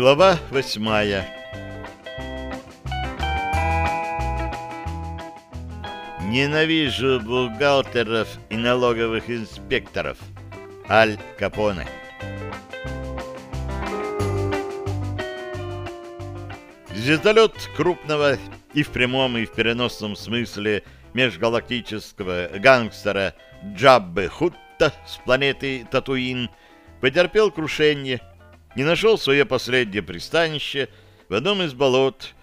Глава 8. Ненавижу бухгалтеров и налоговых инспекторов. Аль Капоне. Звездолет крупного и в прямом, и в переносном смысле межгалактического гангстера Джаббы Хутта с планеты Татуин потерпел крушение и нашел свое последнее пристанище в одном из болот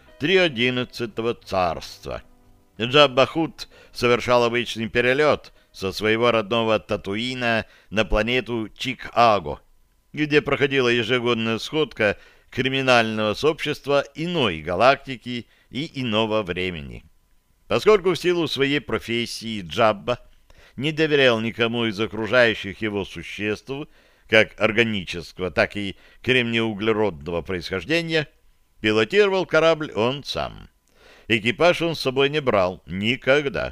311-го царства. Джабба Хут совершал обычный перелет со своего родного Татуина на планету Чикаго, где проходила ежегодная сходка криминального сообщества иной галактики и иного времени. Поскольку в силу своей профессии Джабба не доверял никому из окружающих его существ, как органического, так и кремнеуглеродного происхождения, пилотировал корабль он сам. Экипаж он с собой не брал никогда.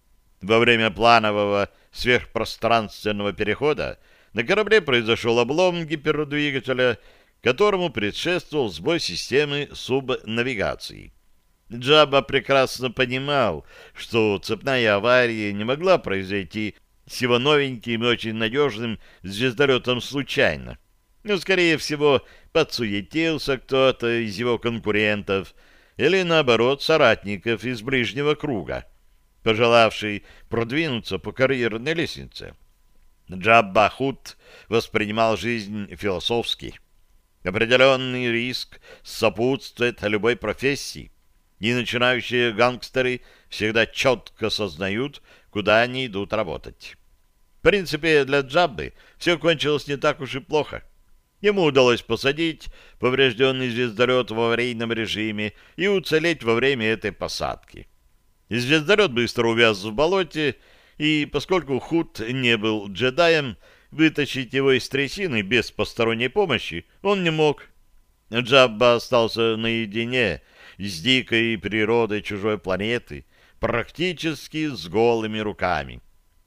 Во время планового сверхпространственного перехода на корабле произошел облом гипердвигателя, которому предшествовал сбой системы субнавигации. Джабба прекрасно понимал, что цепная авария не могла произойти с его новеньким и очень надежным звездолетом случайно. Но, скорее всего, подсуетился кто-то из его конкурентов или, наоборот, соратников из ближнего круга, пожелавший продвинуться по карьерной лестнице. Джабба Хут воспринимал жизнь философски. Определенный риск сопутствует любой профессии, и начинающие гангстеры всегда четко сознают, куда они идут работать. В принципе, для Джаббы все кончилось не так уж и плохо. Ему удалось посадить поврежденный звездолет в аварийном режиме и уцелеть во время этой посадки. Звездолет быстро увяз в болоте, и поскольку Хут не был джедаем, вытащить его из трясины без посторонней помощи он не мог. Джабба остался наедине с дикой природой чужой планеты, практически с голыми руками.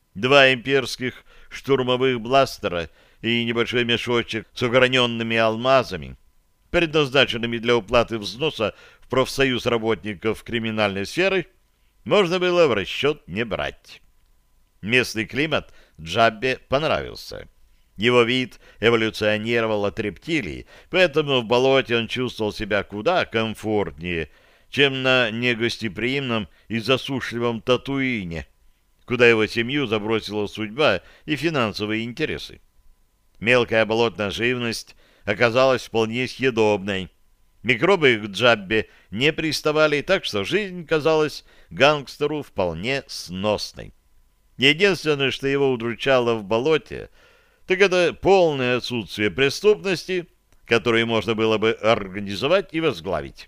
2 имперских штурмовых бластера и небольшой мешочек с ограненными алмазами, предназначенными для уплаты взноса в профсоюз работников криминальной сферы, можно было в расчет не брать. Местный климат Джаббе понравился. Его вид эволюционировал от рептилий, поэтому в болоте он чувствовал себя куда комфортнее, чем на негостеприимном и засушливом Татуине, куда его семью забросила судьба и финансовые интересы. Мелкая болотная живность оказалась вполне съедобной. Микробы к Джаббе не приставали, так что жизнь казалась гангстеру вполне сносной. Единственное, что его удручало в болоте, так это полное отсутствие преступности, которую можно было бы организовать и возглавить.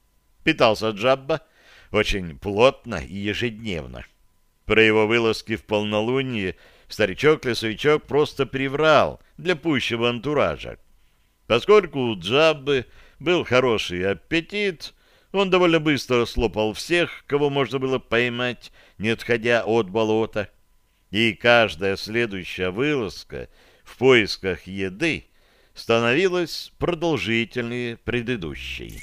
Питался Джабба очень плотно и ежедневно. Про его вылазки в полнолуние старичок-лесовичок просто приврал для пущего антуража. Поскольку у Джаббы был хороший аппетит, он довольно быстро слопал всех, кого можно было поймать, не отходя от болота. И каждая следующая вылазка в поисках еды становилась продолжительнее предыдущей.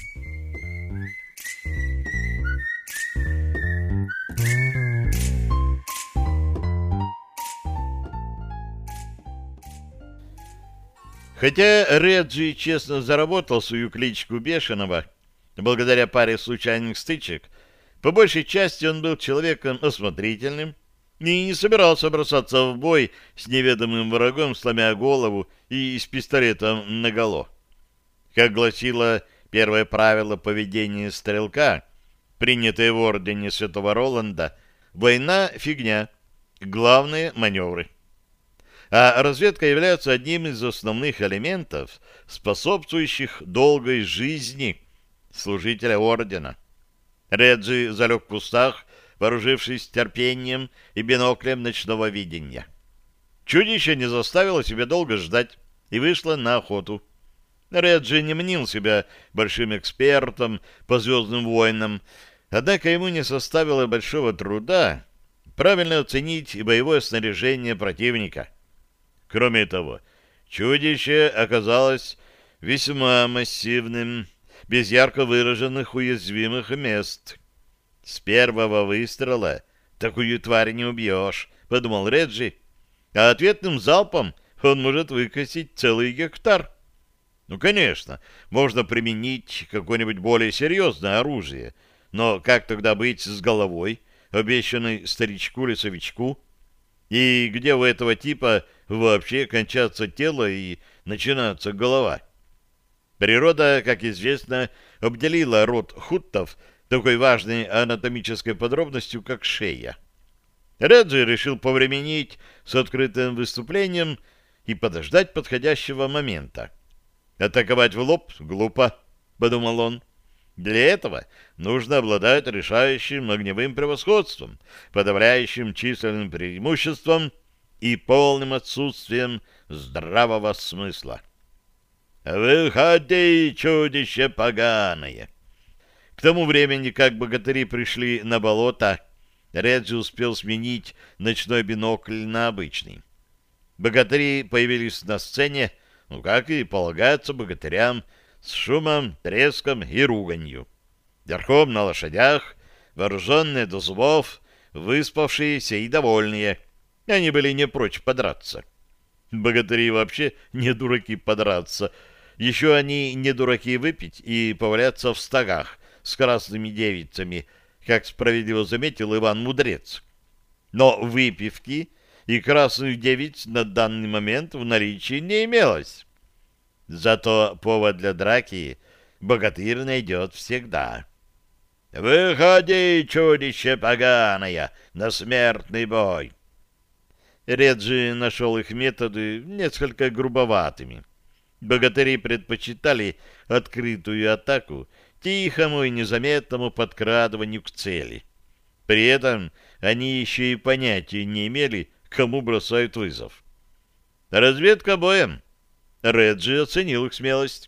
Хотя Реджи честно заработал свою кличку Бешеного, благодаря паре случайных стычек, по большей части он был человеком осмотрительным и не собирался бросаться в бой с неведомым врагом, сломя голову и с пистолетом наголо. Как гласило первое правило поведения стрелка, принятое в ордене Святого Роланда, война — фигня, главные — маневры. А разведка является одним из основных элементов, способствующих долгой жизни служителя ордена. Реджи залег в кустах, вооружившись терпением и биноклем ночного видения. Чудище не заставило себя долго ждать и вышло на охоту. Реджи не мнил себя большим экспертом по «Звездным войнам», однако ему не составило большого труда правильно оценить боевое снаряжение противника. Кроме того, чудище оказалось весьма массивным, без ярко выраженных уязвимых мест. С первого выстрела такую тварь не убьешь, — подумал Реджи, а ответным залпом он может выкосить целый гектар. Ну, конечно, можно применить какое-нибудь более серьезное оружие, но как тогда быть с головой, обещанной старичку-лесовичку? И где у этого типа вообще кончается тело и начинается голова? Природа, как известно, обделила род хуттов такой важной анатомической подробностью, как шея. Реджи решил повременить с открытым выступлением и подождать подходящего момента. «Атаковать в лоб глупо», — подумал он. «Для этого нужно обладать решающим огневым превосходством, подавляющим численным преимуществом и полным отсутствием здравого смысла». «Выходи, чудище поганое!» К тому времени, как богатыри пришли на болото, Реджи успел сменить ночной бинокль на обычный. Богатыри появились на сцене, ну, как и полагается богатырям, с шумом, треском и руганью. Верхом на лошадях, вооруженные до зубов, выспавшиеся и довольные. Они были не прочь подраться. Богатыри вообще не дураки подраться. Еще они не дураки выпить и поваляться в стогах с красными девицами, как справедливо заметил Иван Мудрец. Но выпивки и красных девиц на данный момент в наличии не имелось. Зато повод для драки богатырь найдет всегда. «Выходи, чудище поганое, на смертный бой!» Реджи нашел их методы несколько грубоватыми. Богатыри предпочитали открытую атаку тихому и незаметному подкрадыванию к цели. При этом они еще и понятия не имели, кому бросают вызов. Разведка боем. Реджи оценил их смелость.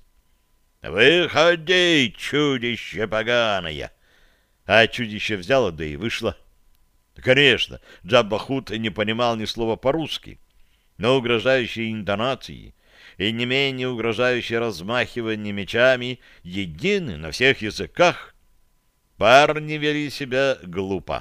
«Выходи, чудище поганое!» А чудище взяло, да и вышло. Конечно, Джабба-Хут не понимал ни слова по-русски, но угрожающие интонации и не менее угрожающее размахивание мечами едины на всех языках. Парни вели себя глупо.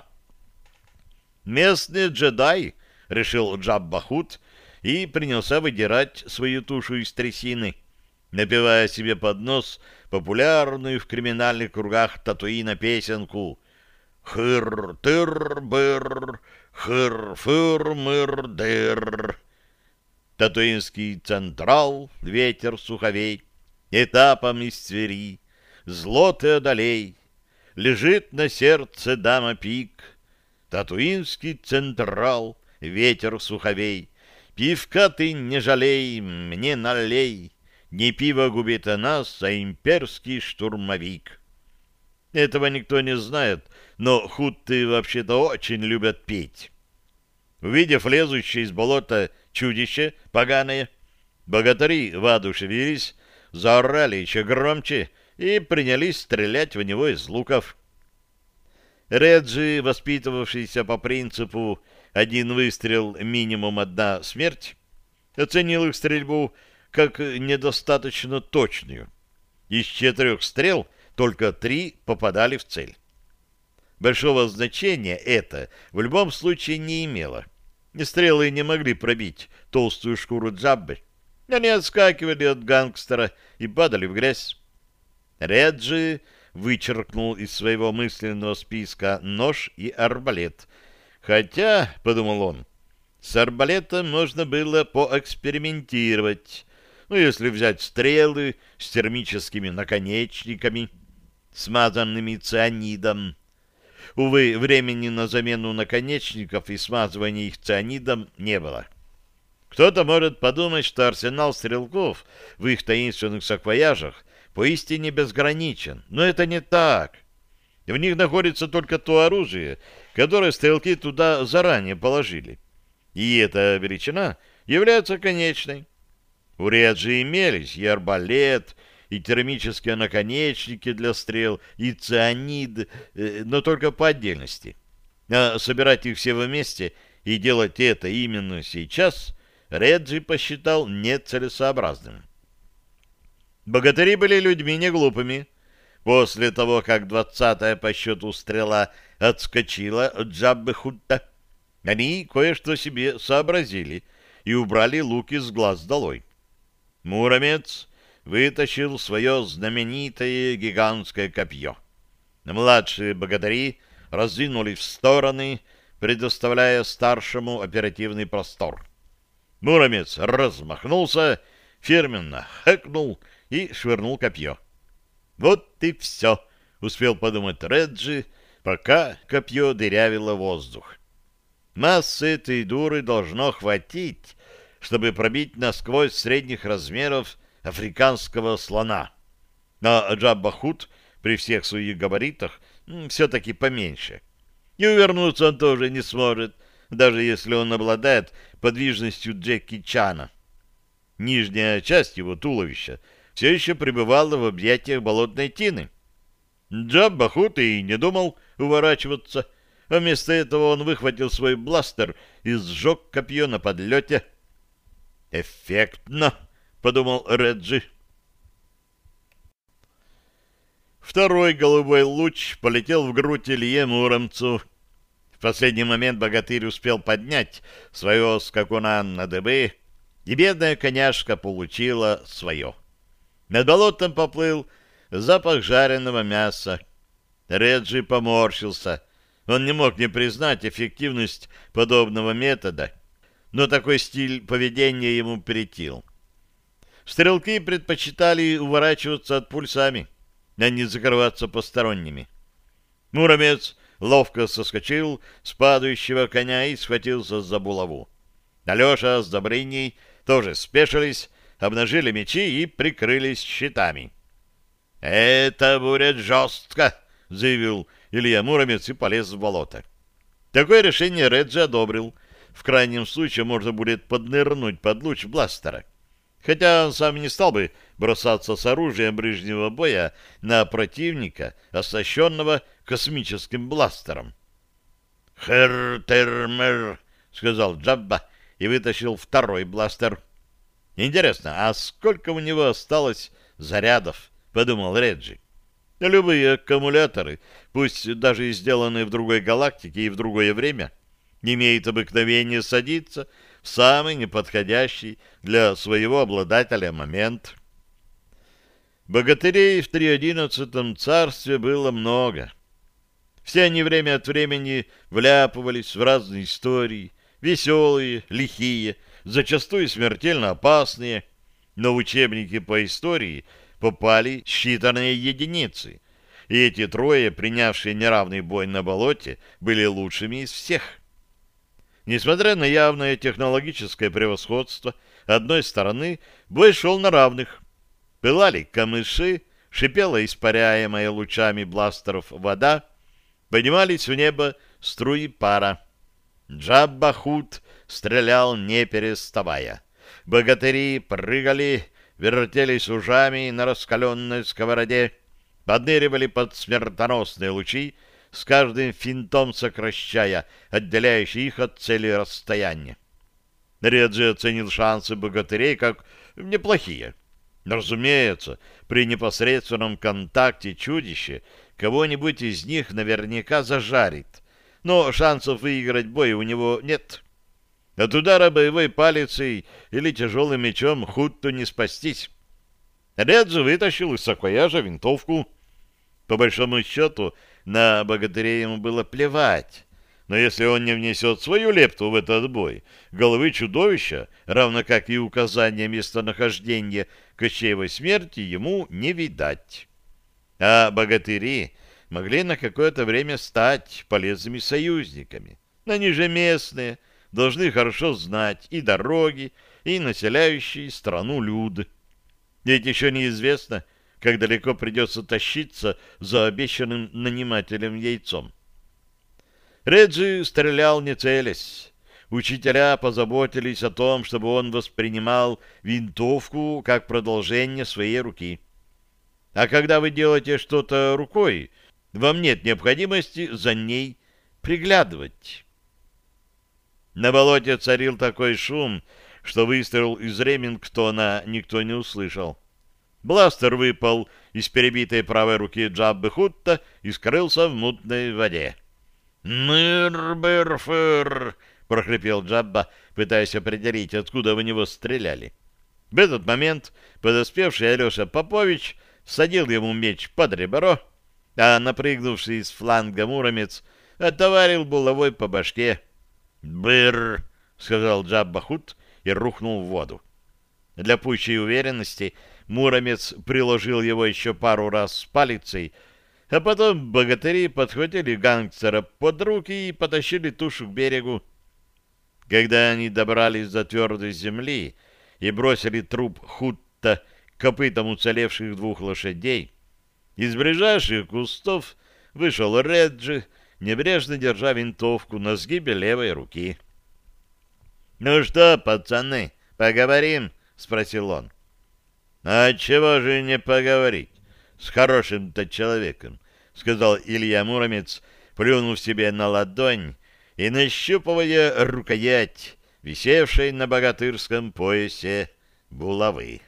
«Местный джедай», — решил Джабба-Хут и принялся выдирать свою тушу из трясины, напевая себе под нос популярную в криминальных кругах Татуина песенку «Хыр-тыр-быр, хыр-фыр-мыр-дыр». Татуинский централ, ветер суховей, этапом из Твери, зло ты одолей, лежит на сердце дама пик. Татуинский централ, ветер суховей, пивка ты не жалей, мне налей, не пиво губит нас, а имперский штурмовик. Этого никто не знает, но хутты вообще-то очень любят петь. Увидев лезущее из болота чудище поганое, богатыри воодушевились, заорали еще громче и принялись стрелять в него из луков. Реджи, воспитывавшийся по принципу «один выстрел, минимум одна смерть», оценил их стрельбу как недостаточно точную. Из 4 стрел только 3 попадали в цель. Большого значения это в любом случае не имело. Стрелы не могли пробить толстую шкуру Джаббы. Они отскакивали от гангстера и падали в грязь. Реджи вычеркнул из своего мысленного списка нож и арбалет. Хотя, — подумал он, — с арбалетом можно было поэкспериментировать. Ну, если взять стрелы с термическими наконечниками, смазанными цианидом. Увы, времени на замену наконечников и смазывание их цианидом не было. Кто-то может подумать, что арсенал стрелков в их таинственных саквояжах поистине безграничен, но это не так. В них находится только то оружие, которое стрелки туда заранее положили. И эта величина является конечной. У Реджи имелись и арбалет, и термические наконечники для стрел, и цианид, но только по отдельности. А собирать их все вместе и делать это именно сейчас Реджи посчитал нецелесообразным. Богатыри были людьми неглупыми. После того, как 20-я по счету стрела отскочила от Джаббы Хутта, они кое-что себе сообразили и убрали луки с глаз долой. Муромец вытащил свое знаменитое гигантское копье. Младшие богатыри раздвинулись в стороны, предоставляя старшему оперативный простор. Муромец размахнулся, фирменно хэкнул и швырнул копье. «Вот и все», — успел подумать Реджи, пока копье дырявило воздух. Массы этой дуры должно хватить, чтобы пробить насквозь средних размеров африканского слона. Но Джабба Хут при всех своих габаритах все-таки поменьше. И увернуться он тоже не сможет, даже если он обладает подвижностью Джеки Чана. Нижняя часть его туловища все еще пребывала в объятиях болотной тины. Джабба Хут и не думал уворачиваться, а вместо этого он выхватил свой бластер и сжег копье на подлете. «Эффектно», — подумал Реджи. Второй голубой луч полетел в грудь Илье Муромцу. В последний момент богатырь успел поднять своего скакуна на дыбы, и бедная коняшка получила свое. Над болотом поплыл запах жареного мяса. Реджи поморщился. Он не мог не признать эффективность подобного метода, но такой стиль поведения ему претил. Стрелки предпочитали уворачиваться от пуль сами, а не закрываться посторонними. Муромец ловко соскочил с падающего коня и схватился за булаву. Алеша с Добрыней тоже спешились, обнажили мечи и прикрылись щитами. «Это будет жестко», — заявил Илья Муромец и полез в болото. Такое решение Реджи одобрил. В крайнем случае можно будет поднырнуть под луч бластера. Хотя он сам не стал бы бросаться с оружием ближнего боя на противника, оснащенного космическим бластером. «Хэр-тер-мэр», — сказал Джабба и вытащил второй бластер. «Интересно, а сколько у него осталось зарядов?» — подумал Реджи. Любые аккумуляторы, пусть даже и сделанные в другой галактике и в другое время, имеют обыкновение садиться в самый неподходящий для своего обладателя момент. Богатырей в 311 царстве было много. Все они время от времени вляпывались в разные истории, веселые, лихие, зачастую смертельно опасные, но в учебники по истории попали считанные единицы, и эти трое, принявшие неравный бой на болоте, были лучшими из всех. Несмотря на явное технологическое превосходство одной стороны, бой шел на равных. Пылали камыши, шипела испаряемая лучами бластеров вода, поднимались в небо струи пара. Джабба Хут стрелял не переставая. Богатыри прыгали, вертелись ужами на раскаленной сковороде, подныривали под смертоносные лучи, с каждым финтом сокращая отделяющие их от цели расстояние. Реджи оценил шансы богатырей как неплохие. Разумеется, при непосредственном контакте чудище кого-нибудь из них наверняка зажарит, но шансов выиграть бой у него нет. От удара боевой палицей или тяжелым мечом Хутту не спастись. Реджи вытащил из саквояжа винтовку. По большому счету, на богатырей ему было плевать. Но если он не внесет свою лепту в этот бой, головы чудовища, равно как и указания местонахождения Кощеевой смерти, ему не видать. А богатыри могли на какое-то время стать полезными союзниками. Они же местные, должны хорошо знать и дороги, и населяющие страну люд. Ведь еще неизвестно, как далеко придется тащиться за обещанным нанимателем яйцом. Реджи стрелял не целясь. Учителя позаботились о том, чтобы он воспринимал винтовку как продолжение своей руки. А когда вы делаете что-то рукой, вам нет необходимости за ней приглядывать. На болоте царил такой шум, что выстрел из Ремингтона никто не услышал. Бластер выпал из перебитой правой руки Джаббы Хутта и скрылся в мутной воде. «Мыр-быр-фыр!» — прохрипел Джабба, пытаясь определить, откуда в него стреляли. В этот момент подоспевший Алеша Попович всадил ему меч под ребро, а напрыгнувший с фланга муромец отоварил булавой по башке. «Быр!» — сказал Джабба-Хут и рухнул в воду. Для пущей уверенности муромец приложил его еще пару раз с палицей, а потом богатыри подхватили гангстера под руки и потащили тушу к берегу. Когда они добрались до твердой земли и бросили труп Хутта к копытам уцелевших 2 лошадей, из ближайших кустов вышел Реджи, небрежно держа винтовку на сгибе левой руки. — Ну что, пацаны, поговорим? — спросил он. — А чего же не поговорить с хорошим-то человеком? — сказал Илья Муромец, плюнув себе на ладонь и нащупывая рукоять, висевшей на богатырском поясе булавы.